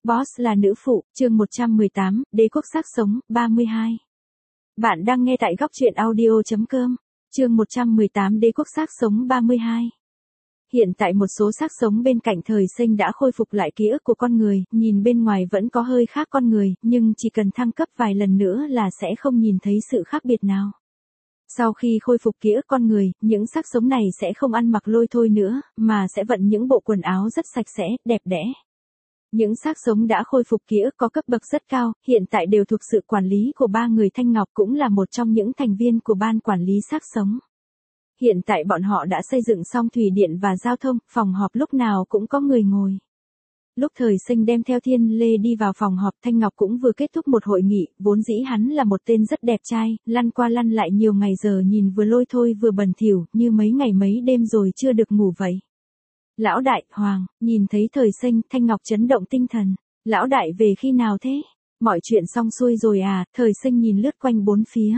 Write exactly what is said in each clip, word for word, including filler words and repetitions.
Boss là nữ phụ, chương một trăm mười tám, Đế quốc xác sống, ba mươi hai. Bạn đang nghe tại góc truyện audio.com, chương một trăm mười tám Đế quốc xác sống ba mươi hai. Hiện tại một số xác sống bên cạnh thời sinh đã khôi phục lại ký ức của con người, nhìn bên ngoài vẫn có hơi khác con người, nhưng chỉ cần thăng cấp vài lần nữa là sẽ không nhìn thấy sự khác biệt nào. Sau khi khôi phục ký ức con người, những xác sống này sẽ không ăn mặc lôi thôi nữa, mà sẽ vận những bộ quần áo rất sạch sẽ, đẹp đẽ. Những xác sống đã khôi phục ký ức có cấp bậc rất cao, hiện tại đều thuộc sự quản lý của ba người. Thanh Ngọc cũng là một trong những thành viên của ban quản lý xác sống. Hiện tại bọn họ đã xây dựng xong thủy điện và giao thông, phòng họp lúc nào cũng có người ngồi. Lúc thời sinh đem theo Thiên Lê đi vào phòng họp, Thanh Ngọc cũng vừa kết thúc một hội nghị, vốn dĩ hắn là một tên rất đẹp trai, lăn qua lăn lại nhiều ngày giờ nhìn vừa lôi thôi vừa bẩn thỉu, như mấy ngày mấy đêm rồi chưa được ngủ vậy. Lão đại, Hoàng, nhìn thấy thời sinh, Thanh Ngọc chấn động tinh thần. Lão đại về khi nào thế? Mọi chuyện xong xuôi rồi à? Thời sinh nhìn lướt quanh bốn phía.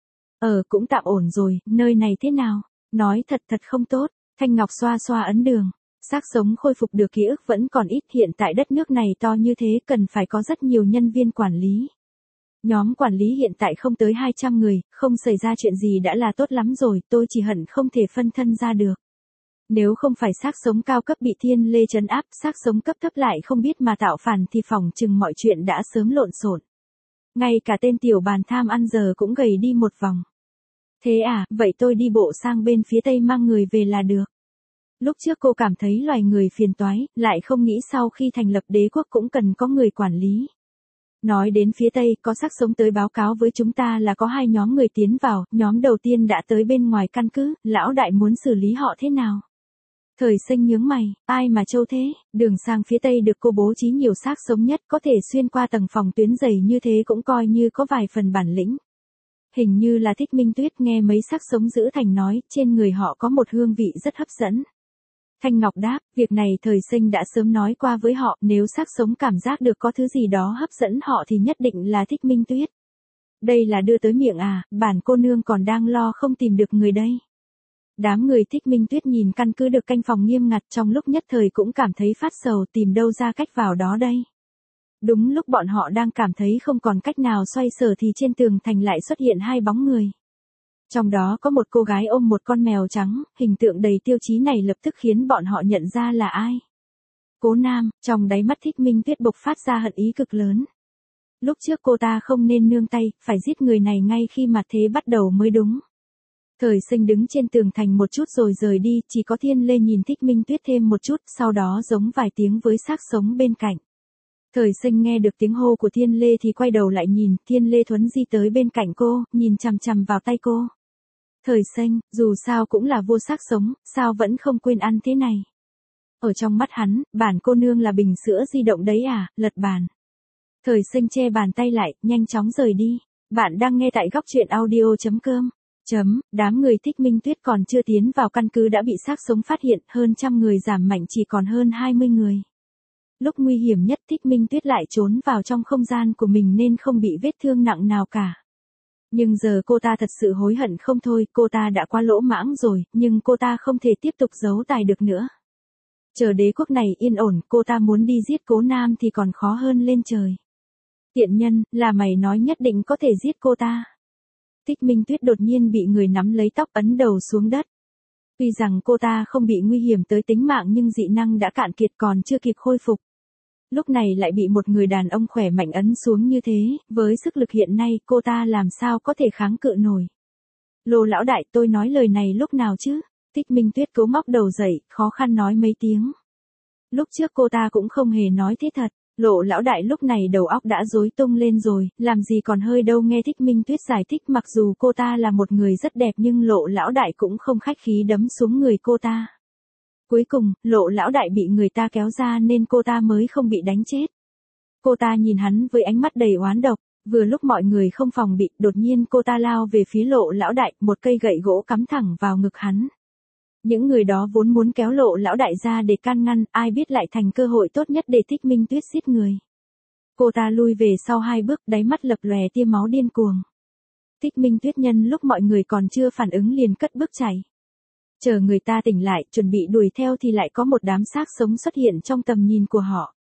Ờ, cũng tạm ổn rồi, nơi này thế nào? Nói thật thật không tốt. Thanh Ngọc xoa xoa ấn đường. Xác sống khôi phục được ký ức vẫn còn ít, hiện tại đất nước này to như thế cần phải có rất nhiều nhân viên quản lý. Nhóm quản lý hiện tại không tới hai trăm người, không xảy ra chuyện gì đã là tốt lắm rồi, tôi chỉ hận không thể phân thân ra được. Nếu không phải xác sống cao cấp bị Thiên Lê trấn áp, xác sống cấp thấp lại không biết mà tạo phản thì phỏng chừng mọi chuyện đã sớm lộn xộn. Ngay cả tên tiểu bàn tham ăn giờ cũng gầy đi một vòng. Thế à, vậy tôi đi bộ sang bên phía tây mang người về là được. Lúc trước cô cảm thấy loài người phiền toái, lại không nghĩ sau khi thành lập đế quốc cũng cần có người quản lý. Nói đến phía tây, có xác sống tới báo cáo với chúng ta là có hai nhóm người tiến vào, nhóm đầu tiên đã tới bên ngoài căn cứ, lão đại muốn xử lý họ thế nào? Thời sinh nhướng mày, ai mà trâu thế, đường sang phía tây được cô bố trí nhiều xác sống nhất, có thể xuyên qua tầng phòng tuyến dày như thế cũng coi như có vài phần bản lĩnh. Hình như là Thích Minh Tuyết, nghe mấy xác sống giữ thành nói, trên người họ có một hương vị rất hấp dẫn. Thanh Ngọc đáp, việc này thời sinh đã sớm nói qua với họ, nếu xác sống cảm giác được có thứ gì đó hấp dẫn họ thì nhất định là Thích Minh Tuyết. Đây là đưa tới miệng à, bản cô nương còn đang lo không tìm được người đây. Đám người Thích Minh Tuyết nhìn căn cứ được canh phòng nghiêm ngặt, trong lúc nhất thời cũng cảm thấy phát sầu, tìm đâu ra cách vào đó đây. Đúng lúc bọn họ đang cảm thấy không còn cách nào xoay sở thì trên tường thành lại xuất hiện hai bóng người. Trong đó có một cô gái ôm một con mèo trắng, hình tượng đầy tiêu chí này lập tức khiến bọn họ nhận ra là ai. Cố Nam, trong đáy mắt Thích Minh Tuyết bộc phát ra hận ý cực lớn. Lúc trước cô ta không nên nương tay, phải giết người này ngay khi mặt thế bắt đầu mới đúng. Thời sinh đứng trên tường thành một chút rồi rời đi, chỉ có Thiên Lê nhìn Thích Minh Tuyết thêm một chút, sau đó giống vài tiếng với xác sống bên cạnh. Thời sinh nghe được tiếng hô của Thiên Lê thì quay đầu lại nhìn, Thiên Lê thuấn di tới bên cạnh cô, nhìn chằm chằm vào tay cô. Thời sinh, dù sao cũng là vua xác sống, sao vẫn không quên ăn thế này. Ở trong mắt hắn, bản cô nương là bình sữa di động đấy à, lật bàn. Thời sinh che bàn tay lại, nhanh chóng rời đi. Bạn đang nghe tại góc truyện audio.com. Chấm, đám người Thích Minh Tuyết còn chưa tiến vào căn cứ đã bị xác sống phát hiện, hơn trăm người giảm mạnh chỉ còn hơn hai mươi người. Lúc nguy hiểm nhất Thích Minh Tuyết lại trốn vào trong không gian của mình nên không bị vết thương nặng nào cả. Nhưng giờ cô ta thật sự hối hận không thôi, cô ta đã quá lỗ mãng rồi, nhưng cô ta không thể tiếp tục giấu tài được nữa. Chờ đế quốc này yên ổn, cô ta muốn đi giết Cố Nam thì còn khó hơn lên trời. Tiện nhân, là mày nói nhất định có thể giết cô ta. Thích Minh Tuyết đột nhiên bị người nắm lấy tóc ấn đầu xuống đất. Tuy rằng cô ta không bị nguy hiểm tới tính mạng nhưng dị năng đã cạn kiệt còn chưa kịp khôi phục. Lúc này lại bị một người đàn ông khỏe mạnh ấn xuống như thế, với sức lực hiện nay cô ta làm sao có thể kháng cự nổi. Lô lão đại, tôi nói lời này lúc nào chứ? Thích Minh Tuyết cố ngóc đầu dậy, khó khăn nói mấy tiếng. Lúc trước cô ta cũng không hề nói thế thật. Lộ lão đại lúc này đầu óc đã rối tung lên rồi, làm gì còn hơi đâu. Nghe Thích Minh Tuyết giải thích, mặc dù cô ta là một người rất đẹp nhưng lộ lão đại cũng không khách khí đấm xuống người cô ta. Cuối cùng, lộ lão đại bị người ta kéo ra nên cô ta mới không bị đánh chết. Cô ta nhìn hắn với ánh mắt đầy oán độc, vừa lúc mọi người không phòng bị, đột nhiên cô ta lao về phía lộ lão đại, một cây gậy gỗ cắm thẳng vào ngực hắn. Những người đó vốn muốn kéo lộ lão đại ra để can ngăn, ai biết lại thành cơ hội tốt nhất để Thích Minh Tuyết giết người. Cô ta lui về sau hai bước, đáy mắt lập lòe tia máu điên cuồng. Thích Minh Tuyết nhân lúc mọi người còn chưa phản ứng liền cất bước chạy. Chờ người ta tỉnh lại, chuẩn bị đuổi theo thì lại có một đám xác sống xuất hiện trong tầm nhìn của họ.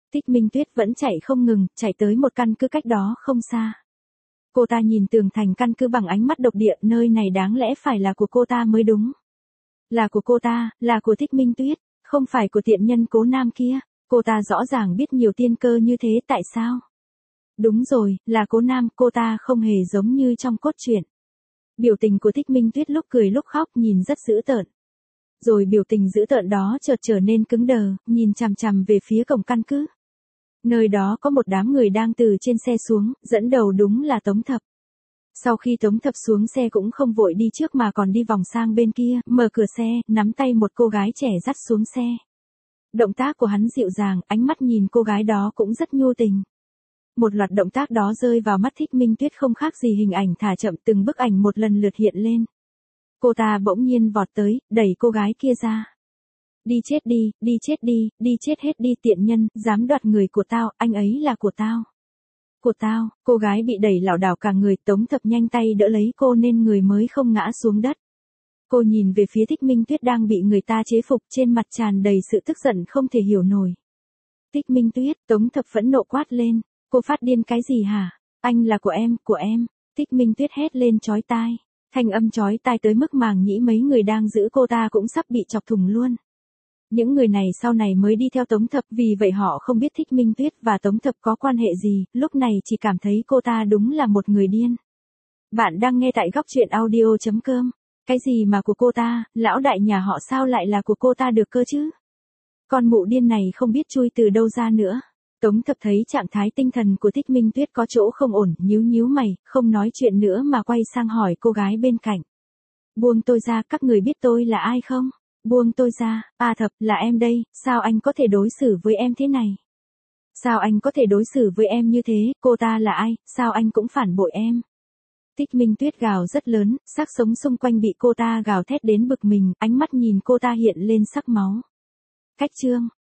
Thích Minh Tuyết vẫn chạy không ngừng, chạy tới một căn cứ cách đó không xa. Cô ta nhìn tường thành căn cứ bằng ánh mắt độc địa, nơi này đáng lẽ phải là của cô ta mới đúng. Là của cô ta, là của Thích Minh Tuyết, không phải của tiện nhân Cố Nam kia. Cô ta rõ ràng biết nhiều tiên cơ như thế tại sao? Đúng rồi, là Cố Nam, cô ta không hề giống như trong cốt truyện. Biểu tình của Thích Minh Tuyết lúc cười lúc khóc nhìn rất dữ tợn. Rồi biểu tình dữ tợn đó chợt trở nên cứng đờ, nhìn chằm chằm về phía cổng căn cứ. Nơi đó có một đám người đang từ trên xe xuống, dẫn đầu đúng là Tống Thập. Sau khi Tống Thập xuống xe cũng không vội đi trước mà còn đi vòng sang bên kia, mở cửa xe, nắm tay một cô gái trẻ dắt xuống xe. Động tác của hắn dịu dàng, ánh mắt nhìn cô gái đó cũng rất nhu tình. Một loạt động tác đó rơi vào mắt Thích Minh Tuyết không khác gì hình ảnh thả chậm, từng bức ảnh một lần lượt hiện lên. Cô ta bỗng nhiên vọt tới, đẩy cô gái kia ra. Đi chết đi, đi chết đi, đi chết hết đi tiện nhân, dám đoạt người của tao, anh ấy là của tao. Của tao, cô gái bị đẩy lảo đảo cả người, Tống Thập nhanh tay đỡ lấy cô nên người mới không ngã xuống đất. Cô nhìn về phía Thích Minh Tuyết đang bị người ta chế phục, trên mặt tràn đầy sự tức giận không thể hiểu nổi. Thích Minh Tuyết, Tống Thập phẫn nộ quát lên, cô phát điên cái gì hả? Anh là của em, của em. Thích Minh Tuyết hét lên chói tai. Thanh âm chói tai tới mức màng nhĩ mấy người đang giữ cô ta cũng sắp bị chọc thủng luôn. Những người này sau này mới đi theo Tống Thập, vì vậy họ không biết Thích Minh Tuyết và Tống Thập có quan hệ gì, lúc này chỉ cảm thấy cô ta đúng là một người điên. Bạn đang nghe tại góc truyện audio chấm com. Cái gì mà của cô ta, lão đại nhà họ sao lại là của cô ta được cơ chứ? Con mụ điên này không biết chui từ đâu ra nữa. Tống Thập thấy trạng thái tinh thần của Thích Minh Tuyết có chỗ không ổn, nhíu nhíu mày, không nói chuyện nữa mà quay sang hỏi cô gái bên cạnh. Buông tôi ra, các người biết tôi là ai không? Buông tôi ra, à Thập, là em đây, sao anh có thể đối xử với em thế này? Sao anh có thể đối xử với em như thế, cô ta là ai, sao anh cũng phản bội em? Thích Minh Tuyết gào rất lớn, xác sống xung quanh bị cô ta gào thét đến bực mình, ánh mắt nhìn cô ta hiện lên sắc máu. Cách chương